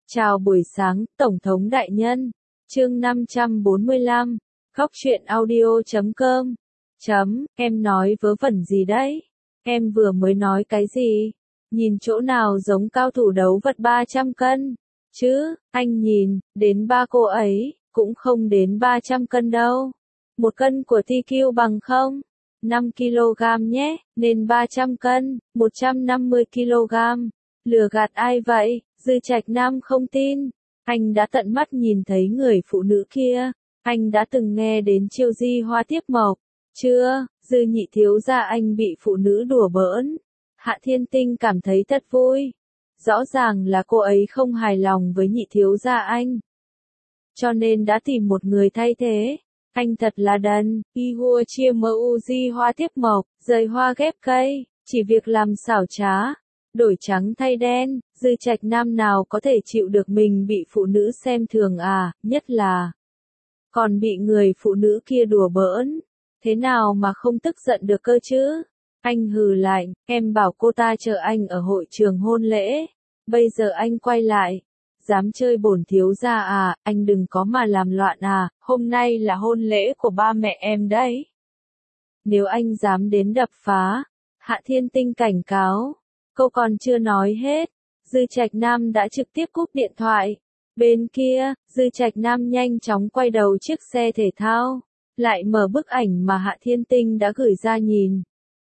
Chào buổi sáng, Tổng thống đại nhân. Chương 545. Góc truyện audio.com. Em nói vớ vẩn gì đấy? Em vừa mới nói cái gì? Nhìn chỗ nào giống cao thủ đấu vật 300 cân? Chứ, anh nhìn, đến ba cô ấy, cũng không đến 300 cân đâu. 1 cân của TQ bằng không? 5 kg nhé, nên 300 cân, 150 kg. Lừa gạt ai vậy? Dư Trạch Nam không tin. Anh đã tận mắt nhìn thấy người phụ nữ kia. Anh đã từng nghe đến chiêu di hoa tiếp mộc. Chưa, Dư nhị thiếu gia anh bị phụ nữ đùa bỡn. Hạ Thiên Tinh cảm thấy thật vui. Rõ ràng là cô ấy không hài lòng với nhị thiếu gia anh. Cho nên đã tìm một người thay thế. Anh thật là đần. Y hua chia mu di hoa tiếp mộc, rời hoa ghép cây. Chỉ việc làm xảo trá. Đổi trắng thay đen, Dư Trạch Nam nào có thể chịu được mình bị phụ nữ xem thường à, nhất là còn bị người phụ nữ kia đùa bỡn. Thế nào mà không tức giận được cơ chứ? Anh hừ lạnh, em bảo cô ta chờ anh ở hội trường hôn lễ. Bây giờ anh quay lại. Dám chơi bổn thiếu gia à, anh đừng có mà làm loạn à, hôm nay là hôn lễ của ba mẹ em đấy. Nếu anh dám đến đập phá, Hạ Thiên Tinh cảnh cáo. Câu còn chưa nói hết, Dư Trạch Nam đã trực tiếp cúp điện thoại. Bên kia, Dư Trạch Nam nhanh chóng quay đầu chiếc xe thể thao, lại mở bức ảnh mà Hạ Thiên Tinh đã gửi ra nhìn.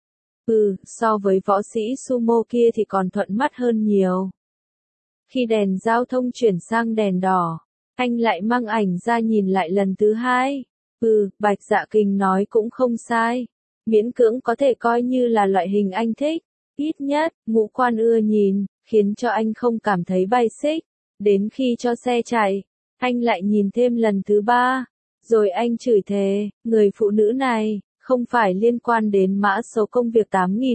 So với võ sĩ sumo kia thì còn thuận mắt hơn nhiều. Khi đèn giao thông chuyển sang đèn đỏ, anh lại mang ảnh ra nhìn lại lần thứ hai. Bạch Dạ Kình nói cũng không sai. Miễn cưỡng có thể coi như là loại hình anh thích. Ít nhất, ngũ quan ưa nhìn, khiến cho anh không cảm thấy bay xích. Đến khi cho xe chạy, anh lại nhìn thêm lần thứ 3. Rồi anh chửi thề, người phụ nữ này, không phải liên quan đến mã số công việc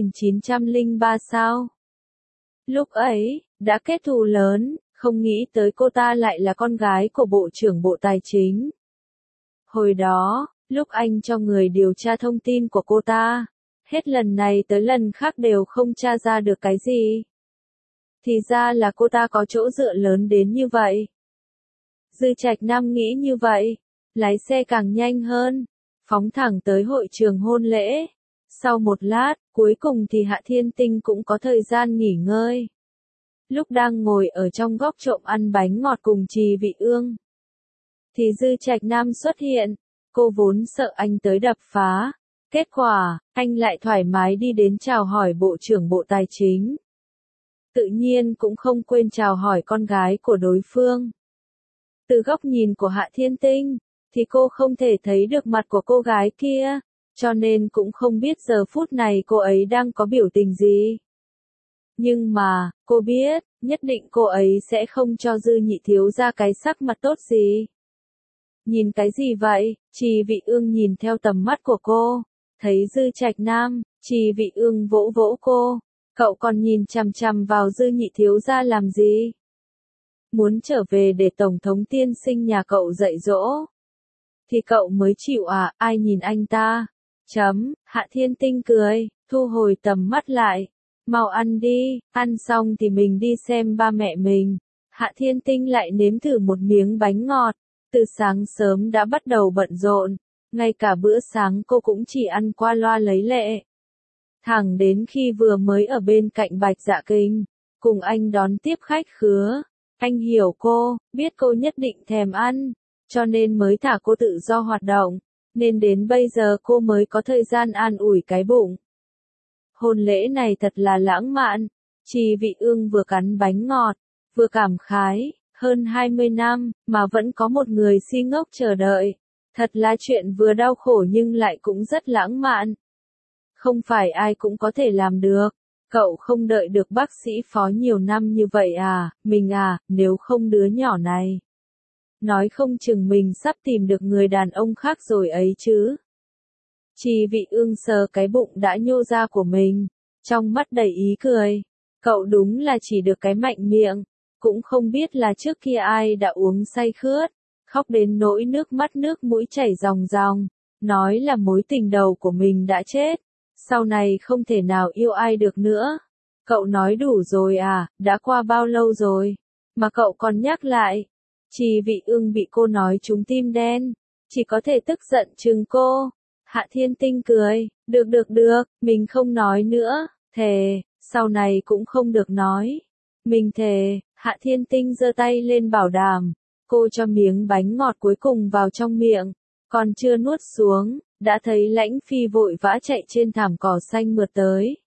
8903 sao? Lúc ấy, đã kết thù lớn, không nghĩ tới cô ta lại là con gái của Bộ trưởng Bộ Tài chính. Hồi đó, lúc anh cho người điều tra thông tin của cô ta, hết lần này tới lần khác đều không tra ra được cái gì. Thì ra là cô ta có chỗ dựa lớn đến như vậy. Dư Trạch Nam nghĩ như vậy, lái xe càng nhanh hơn, phóng thẳng tới hội trường hôn lễ. Sau một lát, cuối cùng thì Hạ Thiên Tinh cũng có thời gian nghỉ ngơi. Lúc đang ngồi ở trong góc trộm ăn bánh ngọt cùng Trì Vị Ương, thì Dư Trạch Nam xuất hiện. Cô vốn sợ anh tới đập phá. Kết quả, anh lại thoải mái đi đến chào hỏi Bộ trưởng Bộ Tài chính. Tự nhiên cũng không quên chào hỏi con gái của đối phương. Từ góc nhìn của Hạ Thiên Tinh, thì cô không thể thấy được mặt của cô gái kia, cho nên cũng không biết giờ phút này cô ấy đang có biểu tình gì. Nhưng mà, cô biết, nhất định cô ấy sẽ không cho Dư nhị thiếu gia cái sắc mặt tốt gì. Nhìn cái gì vậy? Trì Vị Ương nhìn theo tầm mắt của cô. Thấy Dư Trạch Nam, Trì Vị Ương vỗ vỗ cô. Cậu còn nhìn chằm chằm vào Dư nhị thiếu gia làm gì? Muốn trở về để Tổng thống tiên sinh nhà cậu dạy dỗ. Thì cậu mới chịu à, ai nhìn anh ta? Hạ Thiên Tinh cười, thu hồi tầm mắt lại. Mau ăn đi, ăn xong thì mình đi xem ba mẹ mình. Hạ Thiên Tinh lại nếm thử một miếng bánh ngọt. Từ sáng sớm đã bắt đầu bận rộn. Ngay cả bữa sáng cô cũng chỉ ăn qua loa lấy lệ. Thẳng đến khi vừa mới ở bên cạnh Bạch Dạ Kình, cùng anh đón tiếp khách khứa. Anh hiểu cô, biết cô nhất định thèm ăn, cho nên mới thả cô tự do hoạt động, nên đến bây giờ cô mới có thời gian an ủi cái bụng. Hôn lễ này thật là lãng mạn. Trì Vị Ương vừa cắn bánh ngọt, vừa cảm khái, hơn 20 năm, mà vẫn có một người si ngốc chờ đợi. Thật là chuyện vừa đau khổ nhưng lại cũng rất lãng mạn. Không phải ai cũng có thể làm được. Cậu không đợi được bác sĩ phó nhiều năm như vậy à, mình à, nếu không đứa nhỏ này. Nói không chừng mình sắp tìm được người đàn ông khác rồi ấy chứ. Trì Vị Ương sờ cái bụng đã nhô ra của mình, trong mắt đầy ý cười. Cậu đúng là chỉ được cái mạnh miệng, cũng không biết là trước kia ai đã uống say khướt. Khóc đến nỗi nước mắt nước mũi chảy ròng ròng, nói là mối tình đầu của mình đã chết, sau này không thể nào yêu ai được nữa. Cậu nói đủ rồi à, đã qua bao lâu rồi? mà cậu còn nhắc lại. Trì Vị Ương bị cô nói trúng tim đen, chỉ có thể tức giận trừng cô. Hạ Thiên Tinh cười, được, mình không nói nữa, thề, sau này cũng không được nói. Mình thề, Hạ Thiên Tinh giơ tay lên bảo đảm, cô cho miếng bánh ngọt cuối cùng vào trong miệng, còn chưa nuốt xuống, đã thấy Lãnh Phi vội vã chạy trên thảm cỏ xanh mượt tới.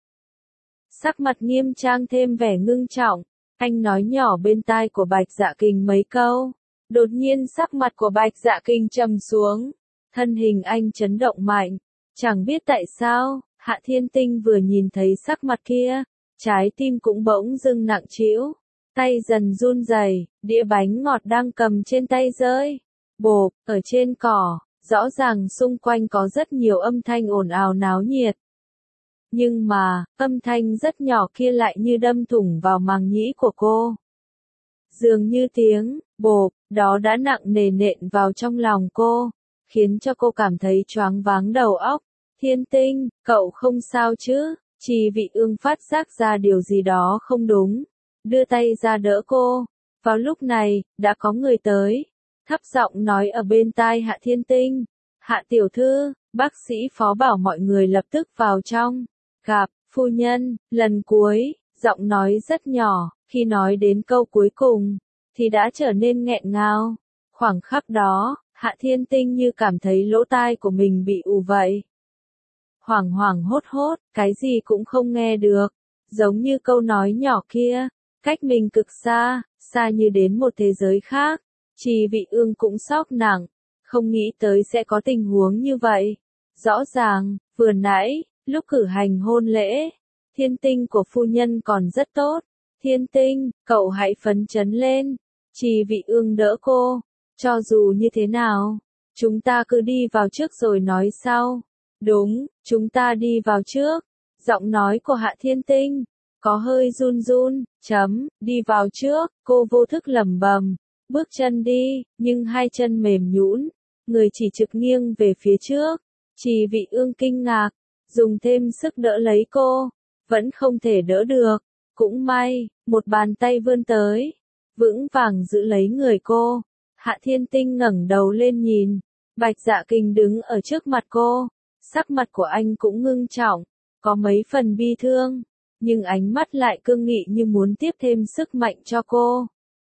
Sắc mặt nghiêm trang thêm vẻ ngưng trọng, anh nói nhỏ bên tai của Bạch Dạ Kình mấy câu. Đột nhiên sắc mặt của Bạch Dạ Kình trầm xuống, thân hình anh chấn động mạnh, chẳng biết tại sao, Hạ Thiên Tinh vừa nhìn thấy sắc mặt kia, trái tim cũng bỗng dưng nặng trĩu, tay dần run rẩy, đĩa bánh ngọt đang cầm trên tay rơi, bộp, ở trên cỏ, rõ ràng xung quanh có rất nhiều âm thanh ồn ào náo nhiệt. Nhưng mà, âm thanh rất nhỏ kia lại như đâm thủng vào màng nhĩ của cô. Dường như tiếng bộp đó đã nặng nề nện vào trong lòng cô, khiến cho cô cảm thấy choáng váng đầu óc. Thiên Tinh, cậu không sao chứ? Trì Vị Ương phát giác ra điều gì đó không đúng, đưa tay ra đỡ cô. Vào lúc này, đã có người tới, thấp giọng nói ở bên tai Hạ Thiên Tinh. Hạ tiểu thư, bác sĩ phó bảo mọi người lập tức vào trong. Gặp, phu nhân, lần cuối, giọng nói rất nhỏ, khi nói đến câu cuối cùng, thì đã trở nên nghẹn ngào. Khoảng khắc đó, Hạ Thiên Tinh như cảm thấy lỗ tai của mình bị ù vậy. Hoảng hoảng hốt hốt, cái gì cũng không nghe được, giống như câu nói nhỏ kia, cách mình cực xa, xa như đến một thế giới khác. Trì Vị Ương cũng sốc nặng, không nghĩ tới sẽ có tình huống như vậy. Rõ ràng, vừa nãy, lúc cử hành hôn lễ, Thiên Tinh của phu nhân còn rất tốt. Thiên Tinh, cậu hãy phấn chấn lên. Trì Vị Ương đỡ cô. Cho dù như thế nào, chúng ta cứ đi vào trước rồi nói sau. Đúng, chúng ta đi vào trước. Giọng nói của Hạ Thiên Tinh có hơi run run, đi vào trước, cô vô thức lẩm bẩm, bước chân đi, nhưng hai chân mềm nhũn, người chỉ trực nghiêng về phía trước. Trì Vị Ương kinh ngạc, dùng thêm sức đỡ lấy cô, vẫn không thể đỡ được. Cũng may, một bàn tay vươn tới, vững vàng giữ lấy người cô. Hạ Thiên Tinh ngẩng đầu lên nhìn, Bạch Dạ Kình đứng ở trước mặt cô, sắc mặt của anh cũng ngưng trọng, có mấy phần bi thương, nhưng ánh mắt lại cương nghị như muốn tiếp thêm sức mạnh cho cô.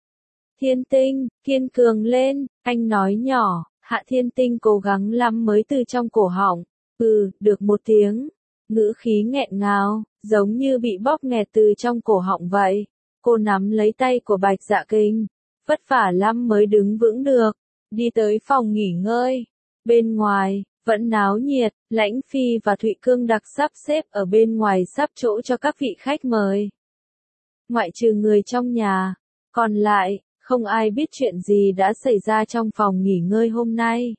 Thiên Tinh, kiên cường lên, anh nói nhỏ. Hạ Thiên Tinh cố gắng lắm mới từ trong cổ họng, được một tiếng, ngữ khí nghẹn ngào, giống như bị bóp nghẹt từ trong cổ họng vậy. Cô nắm lấy tay của Bạch Dạ Kình, vất vả lắm mới đứng vững được, đi tới phòng nghỉ ngơi. Bên ngoài, vẫn náo nhiệt, Lãnh Phi và Thụy Cương Đặc sắp xếp ở bên ngoài sắp chỗ cho các vị khách mời. Ngoại trừ người trong nhà, còn lại, không ai biết chuyện gì đã xảy ra trong phòng nghỉ ngơi hôm nay.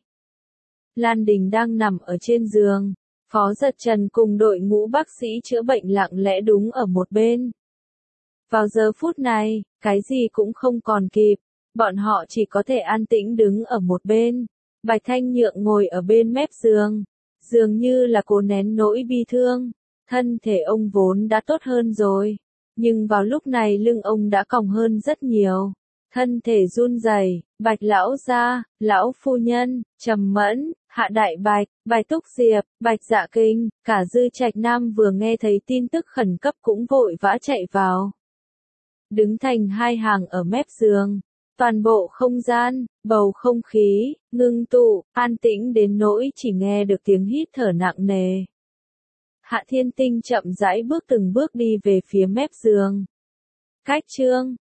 Lan Đình đang nằm ở trên giường, Phó Giật Trần cùng đội ngũ bác sĩ chữa bệnh lặng lẽ đứng ở một bên. Vào giờ phút này, cái gì cũng không còn kịp, bọn họ chỉ có thể an tĩnh đứng ở một bên. Bạch Thanh Nhượng ngồi ở bên mép giường, dường như là cố nén nỗi bi thương. Thân thể ông vốn đã tốt hơn rồi, nhưng vào lúc này lưng ông đã còng hơn rất nhiều. Thân thể run rẩy, Bạch lão gia, lão phu nhân, Trầm Mẫn, Hạ Đại Bạch, Bạch Túc Diệp, Bạch Dạ Kình, cả Dư Trạch Nam vừa nghe thấy tin tức khẩn cấp cũng vội vã chạy vào. Đứng thành hai hàng ở mép giường, toàn bộ không gian, bầu không khí, ngưng tụ, an tĩnh đến nỗi chỉ nghe được tiếng hít thở nặng nề. Hạ Thiên Tinh chậm rãi bước từng bước đi về phía mép giường. Cách chương